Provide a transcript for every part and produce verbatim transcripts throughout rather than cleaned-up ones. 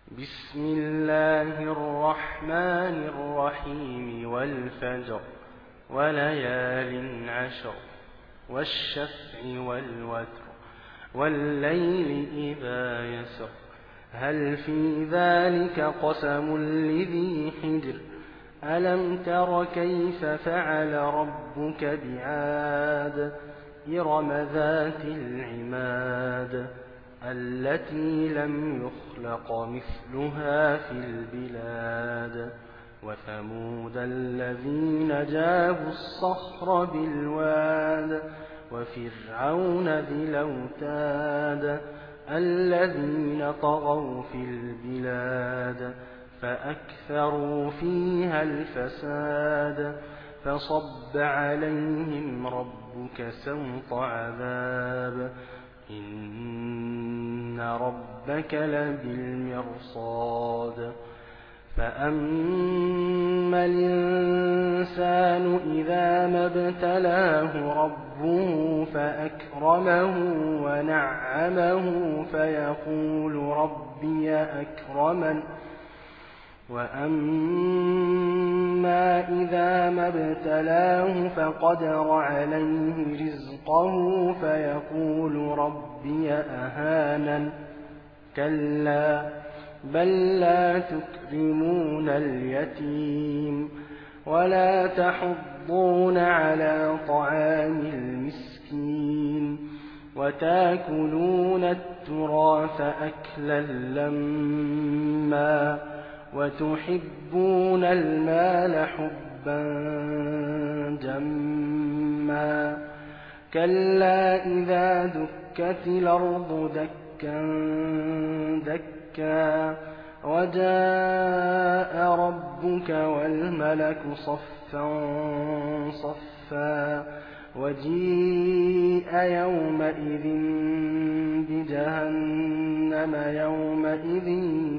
بسم الله الرحمن الرحيم والفجر وليال عشر والشفع والوتر والليل إذا يسر هل في ذلك قسم لذي حجر ألم تر كيف فعل ربك بعاد إرم ذات العماد التي لم يخلق مثلها في البلاد وثمود الذين جابوا الصخر بالواد وفرعون ذي الأوتاد الذين طغوا في البلاد فأكثروا فيها الفساد فصب عليهم ربك سوط عذاب إن ربك لبالمرصاد فأما الإنسان إذا ما ابتلاه ربه فأكرمه ونعمه فيقول ربي أكرمن وأما إذا ما ابتلاه فقدر عليه رزقه فيقول ربي أهانن كلا بل لا تكرمون اليتيم ولا تحضون على طعام المسكين وتاكلون التراث أكلا لما وتحبون المال حبا جما كلا إذا دكت الأرض دكا دكا وجاء ربك والملك صفا صفا وجيء يومئذ بجهنم يومئذ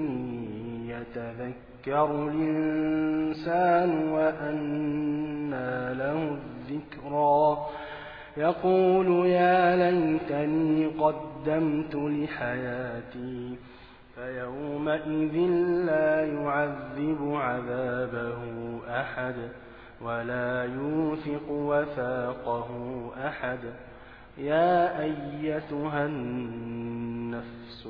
يتذكر الإنسان وأنى له الذكرى يقول يا ليتني قدمت لحياتي فيومئذ لا يعذب عذابه أحد ولا يوثق وثاقه أحد يا أيتها النفس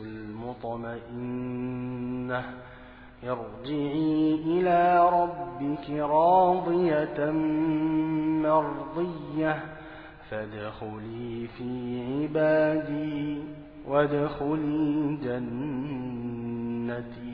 المطمئنة ارجعي إلى ربك راضية مرضية فادخلي في عبادي وادخلي جنتي.